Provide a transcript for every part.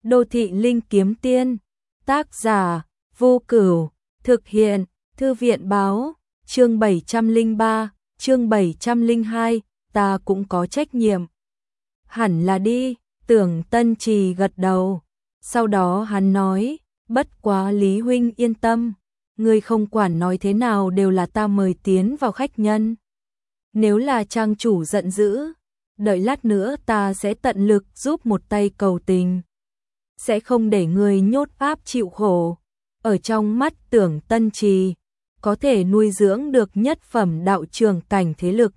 Đô thị linh kiếm tiên, tác giả, Vô Cửu, thực hiện, Thư viện báo, chương 703, chương 702, ta cũng có trách nhiệm. Hẳn là đi, Tưởng Tân Trì gật đầu, sau đó hắn nói, bất quá Lý huynh yên tâm, ngươi không quản nói thế nào đều là ta mời tiến vào khách nhân. Nếu là trang chủ giận dữ, đợi lát nữa ta sẽ tận lực giúp một tay cầu tình. Sẽ không để người nhốt áp chịu khổ. Ở trong mắt Tưởng Tân Trì, có thể nuôi dưỡng được nhất phẩm đạo trường cảnh thế lực.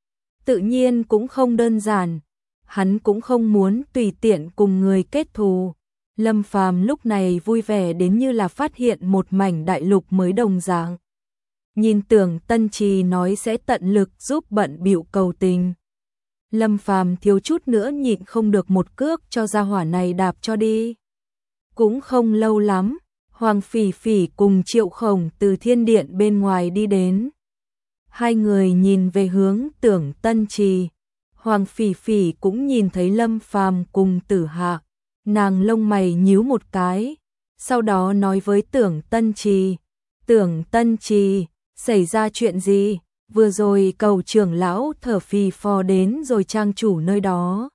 Tự nhiên cũng không đơn giản, hắn cũng không muốn tùy tiện cùng người kết thù. Lâm Phàm lúc này vui vẻ đến như là phát hiện một mảnh đại lục mới đồng dạng. Nhìn Tưởng Tân Trì nói sẽ tận lực giúp bận bịu cầu tình. Lâm Phàm thiếu chút nữa nhịn không được một cước cho gia hỏa này đạp cho đi. Cũng không lâu lắm, Hoàng Phỉ Phỉ cùng Triệu Khổng từ thiên điện bên ngoài đi đến. Hai người nhìn về hướng Tưởng Tân Trì. Hoàng Phỉ Phỉ cũng nhìn thấy Lâm Phàm cùng Tử Hạ. Nàng lông mày nhíu một cái, sau đó nói với Tưởng Tân Trì. Tưởng Tân Trì, xảy ra chuyện gì? Vừa rồi Cầu trưởng lão thở phì phò đến rồi trang chủ nơi đó.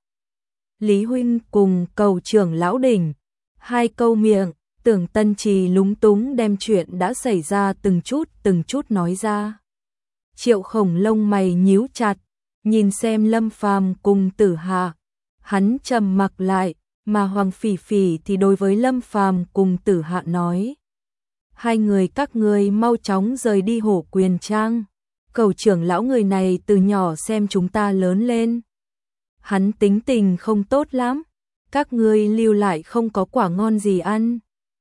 Lý huynh cùng Cầu trưởng lão đỉnh. Hai câu miệng, Tưởng Tân Trì lúng túng đem chuyện đã xảy ra từng chút nói ra. Triệu Khổng lông mày nhíu chặt, nhìn xem Lâm Phàm cùng Tử Hạ. Hắn trầm mặc lại, mà Hoàng Phỉ Phỉ thì đối với Lâm Phàm cùng Tử Hạ nói. Hai người các ngươi mau chóng rời đi Hổ Quyền Trang. Cầu trưởng lão người này từ nhỏ xem chúng ta lớn lên. Hắn tính tình không tốt lắm. Các ngươi lưu lại không có quả ngon gì ăn.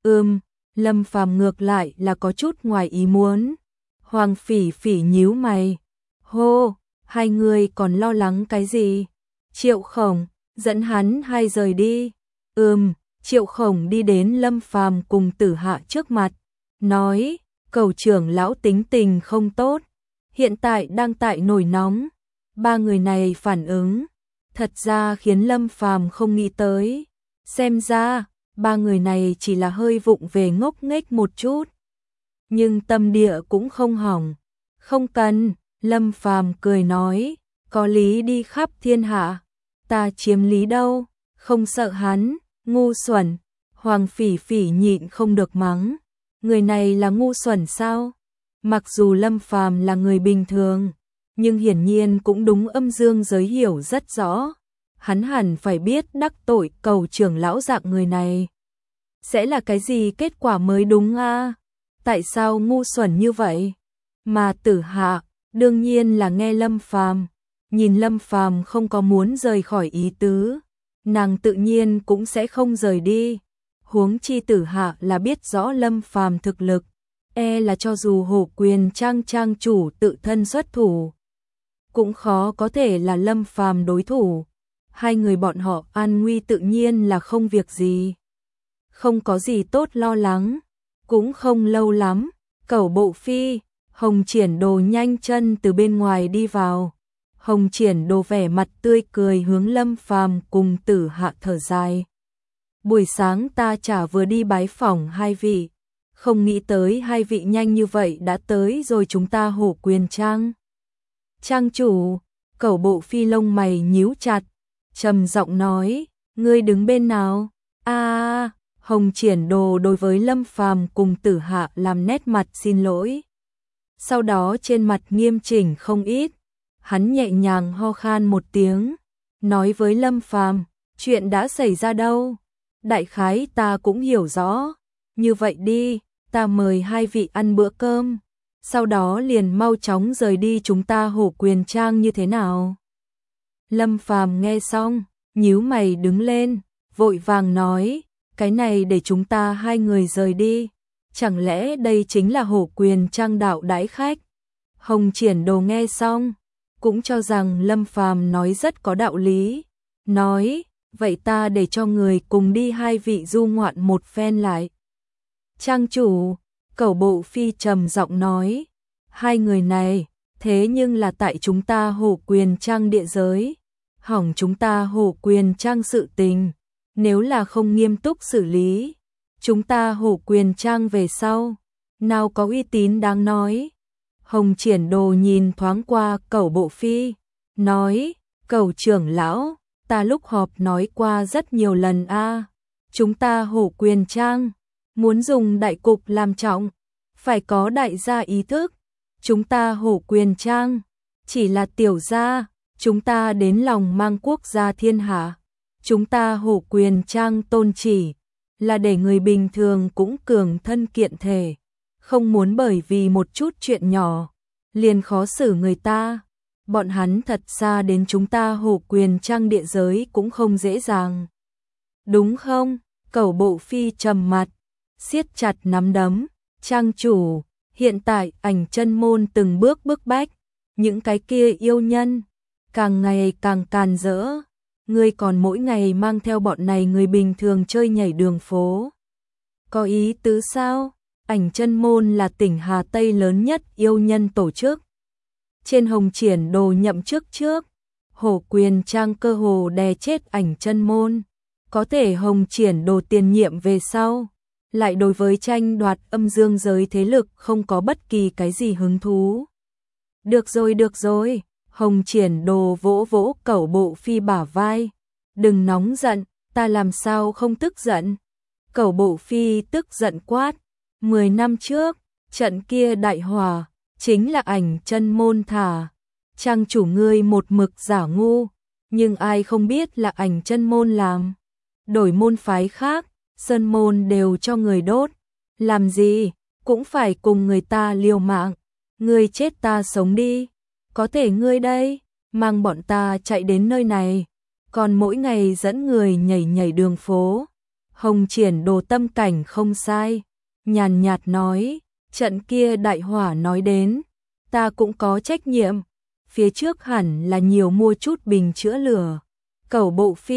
Lâm Phàm ngược lại là có chút ngoài ý muốn. Hoàng Phỉ Phỉ nhíu mày. Hô, hai người còn lo lắng cái gì? Triệu Khổng, dẫn hắn hai rời đi. Triệu Khổng đi đến Lâm Phàm cùng Tử Hạ trước mặt. Nói, Cầu trưởng lão tính tình không tốt. Hiện tại đang tại nổi nóng. Ba người này phản ứng. Thật ra khiến Lâm Phàm không nghĩ tới. Xem ra, ba người này chỉ là hơi vụng về ngốc nghếch một chút. Nhưng tâm địa cũng không hỏng. Không cần, Lâm Phàm cười nói, có lý đi khắp thiên hạ. Ta chiếm lý đâu, không sợ hắn, ngu xuẩn. Hoàng Phỉ Phỉ nhịn không được mắng. Người này là ngu xuẩn sao? Mặc dù Lâm Phàm là người bình thường, nhưng hiển nhiên cũng đúng âm dương giới hiểu rất rõ. Hắn hẳn phải biết đắc tội Cầu trưởng lão dạng người này sẽ là cái gì kết quả mới đúng a? Tại sao ngu xuẩn như vậy? Mà Tử Hạ đương nhiên là nghe Lâm Phàm, nhìn Lâm Phàm không có muốn rời khỏi ý tứ, nàng tự nhiên cũng sẽ không rời đi. Huống chi Tử Hạ là biết rõ Lâm Phàm thực lực, là cho dù Hổ Quyền Trang trang chủ tự thân xuất thủ, cũng khó có thể là Lâm Phàm đối thủ. Hai người bọn họ an nguy tự nhiên là không việc gì. Không có gì tốt lo lắng. Cũng không lâu lắm, Cẩu Bộ Phi, Hồng Triển Đồ nhanh chân từ bên ngoài đi vào. Hồng Triển Đồ vẻ mặt tươi cười hướng Lâm Phàm cùng Tử Hạ thở dài. Buổi sáng ta chả vừa đi bái phỏng hai vị, không nghĩ tới hai vị nhanh như vậy đã tới rồi chúng ta Hổ Quyền Trang. Trang chủ, Cẩu Bộ Phi lông mày nhíu chặt, trầm giọng nói, ngươi đứng bên nào? Hồng Triển Đồ đối với Lâm Phàm cùng Tử Hạ làm nét mặt xin lỗi. Sau đó trên mặt nghiêm chỉnh không ít, hắn nhẹ nhàng ho khan một tiếng, nói với Lâm Phàm, chuyện đã xảy ra đâu? Đại khái ta cũng hiểu rõ, như vậy đi, ta mời hai vị ăn bữa cơm, sau đó liền mau chóng rời đi chúng ta Hổ Quyền Trang như thế nào? Lâm Phàm nghe xong, nhíu mày đứng lên, vội vàng nói, cái này để chúng ta hai người rời đi, chẳng lẽ đây chính là Hổ Quyền Trang đạo đãi khách? Hồng Triển Đồ nghe xong, cũng cho rằng Lâm Phàm nói rất có đạo lý, nói, vậy ta để cho người cùng đi hai vị du ngoạn một phen lại. Trang chủ, Cẩu Bộ Phi trầm giọng nói, hai người này, thế nhưng là tại chúng ta Hổ Quyền Trang địa giới, hỏng chúng ta Hổ Quyền Trang sự tình, nếu là không nghiêm túc xử lý, chúng ta Hổ Quyền Trang về sau, nào có uy tín đáng nói. Hồng Triển Đồ nhìn thoáng qua Cẩu Bộ Phi, nói, Cẩu trưởng lão, ta lúc họp nói qua rất nhiều lần a, chúng ta Hổ Quyền Trang, muốn dùng đại cục làm trọng, phải có đại gia ý thức, chúng ta Hổ Quyền Trang, chỉ là tiểu gia, chúng ta đến lòng mang quốc gia thiên hạ, chúng ta Hổ Quyền Trang tôn chỉ, là để người bình thường cũng cường thân kiện thể, không muốn bởi vì một chút chuyện nhỏ, liền khó xử người ta. Bọn hắn thật xa đến chúng ta Hổ Quyền Trang địa giới cũng không dễ dàng. Đúng không? Cẩu Bộ Phi trầm mặt, siết chặt nắm đấm, trang chủ, hiện tại Ảnh Chân Môn từng bước bức bách, những cái kia yêu nhân, càng ngày càng càn rỡ, ngươi còn mỗi ngày mang theo bọn này người bình thường chơi nhảy đường phố. Có ý tứ sao? Ảnh Chân Môn là tỉnh Hà Tây lớn nhất yêu nhân tổ chức. Trên Hồng Triển Đồ nhậm chức trước, Hổ Quyền Trang cơ hồ đè chết Ảnh Chân Môn. Có thể Hồng Triển Đồ tiền nhiệm về sau, lại đối với tranh đoạt âm dương giới thế lực không có bất kỳ cái gì hứng thú. Được rồi, Hồng Triển Đồ vỗ vỗ Cẩu Bộ Phi bả vai. Đừng nóng giận, ta làm sao không tức giận. Cẩu Bộ Phi tức giận quát. 10 năm trước, trận kia đại hỏa, chính là Ảnh Chân Môn thả. Trang chủ ngươi một mực giả ngu, nhưng ai không biết là Ảnh Chân Môn làm. Đổi môn phái khác, sơn môn đều cho người đốt. Làm gì, cũng phải cùng người ta liều mạng. Ngươi chết ta sống đi. Có thể ngươi đây, mang bọn ta chạy đến nơi này, còn mỗi ngày dẫn người nhảy nhảy đường phố. Hồng Triển Đồ tâm cảnh không sai, nhàn nhạt nói, trận kia đại hỏa nói đến, ta cũng có trách nhiệm, phía trước hẳn là nhiều mua chút bình chữa lửa. Cẩu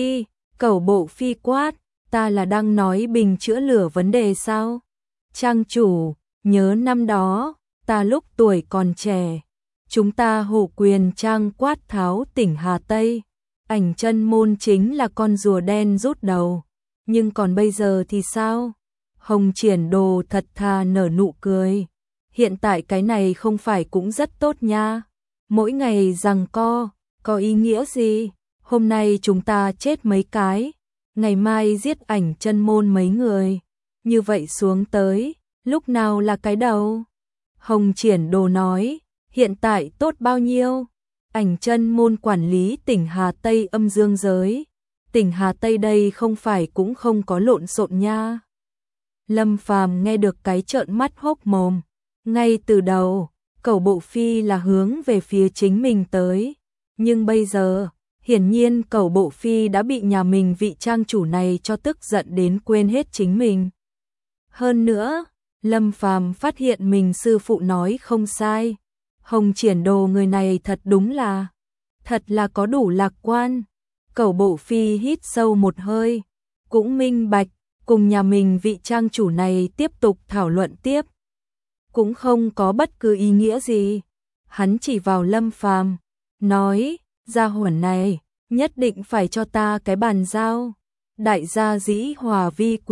Bộ Phi quát, ta là đang nói bình chữa lửa vấn đề sao? Trang chủ, nhớ năm đó, ta lúc tuổi còn trẻ, chúng ta Hổ Quyền Trang quát tháo tỉnh Hà Tây, Ảnh Chân Môn chính là con rùa đen rút đầu, nhưng còn bây giờ thì sao? Hồng Triển Đồ thật thà nở nụ cười, hiện tại cái này không phải cũng rất tốt nha, mỗi ngày giằng co, có ý nghĩa gì? Hôm nay chúng ta chết mấy cái, ngày mai giết Ảnh Chân Môn mấy người, như vậy xuống tới, lúc nào là cái đầu? Hồng Triển Đồ nói, hiện tại tốt bao nhiêu? Ảnh Chân Môn quản lý tỉnh Hà Tây âm dương giới, tỉnh Hà Tây đây không phải cũng không có lộn xộn nha. Lâm Phàm nghe được cái trợn mắt hốc mồm, ngay từ đầu, Cẩu Bộ Phi là hướng về phía chính mình tới, nhưng bây giờ, hiển nhiên Cẩu Bộ Phi đã bị nhà mình vị trang chủ này cho tức giận đến quên hết chính mình. Hơn nữa, Lâm Phàm phát hiện mình sư phụ nói không sai, Hồng Triển Đồ người này thật là có đủ lạc quan. Cẩu Bộ Phi hít sâu một hơi, cũng minh bạch, cùng nhà mình vị trang chủ này tiếp tục thảo luận tiếp, cũng không có bất cứ ý nghĩa gì. Hắn chỉ vào Lâm Phàm, nói, gia hỏa này, nhất định phải cho ta cái bàn giao. Đại gia dĩ hòa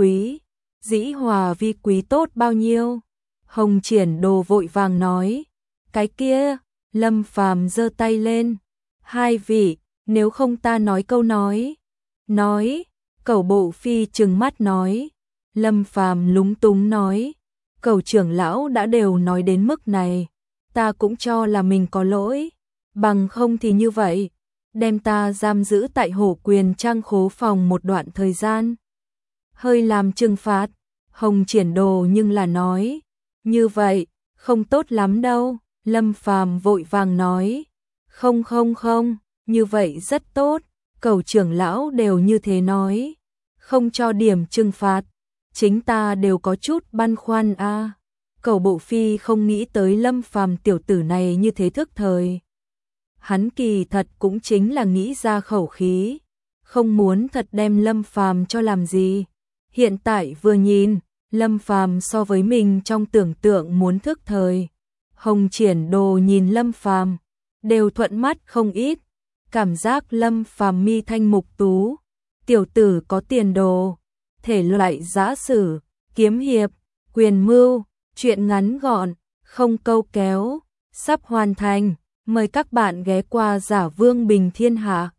vi quý tốt bao nhiêu? Hồng Triển Đồ vội vàng nói, cái kia, Lâm Phàm giơ tay lên, hai vị, nếu không ta nói câu nói, Cẩu Bộ Phi trừng mắt nói, Lâm Phàm lúng túng nói, Cẩu trưởng lão đã đều nói đến mức này, ta cũng cho là mình có lỗi, bằng không thì như vậy, đem ta giam giữ tại Hổ Quyền Trang khố phòng một đoạn thời gian. Hơi làm trừng phạt, Hồng Triển Đồ nhưng là nói, như vậy, không tốt lắm đâu. Lâm Phàm vội vàng nói, không, như vậy rất tốt, Cẩu trưởng lão đều như thế nói, không cho điểm trừng phạt, chính ta đều có chút băn khoăn a. Cẩu Bộ Phi không nghĩ tới Lâm Phàm tiểu tử này như thế thức thời. Hắn kỳ thật cũng chính là nghĩ ra khẩu khí, không muốn thật đem Lâm Phàm cho làm gì. Hiện tại vừa nhìn, Lâm Phàm so với mình trong tưởng tượng muốn thức thời. Hồng Triển Đồ nhìn Lâm Phàm, đều thuận mắt không ít, cảm giác Lâm Phàm mi thanh mục tú, tiểu tử có tiền đồ, thể loại giã sử, kiếm hiệp, quyền mưu, truyện ngắn gọn, không câu kéo, sắp hoàn thành, mời các bạn ghé qua Giả Vương Bình Thiên Hạ.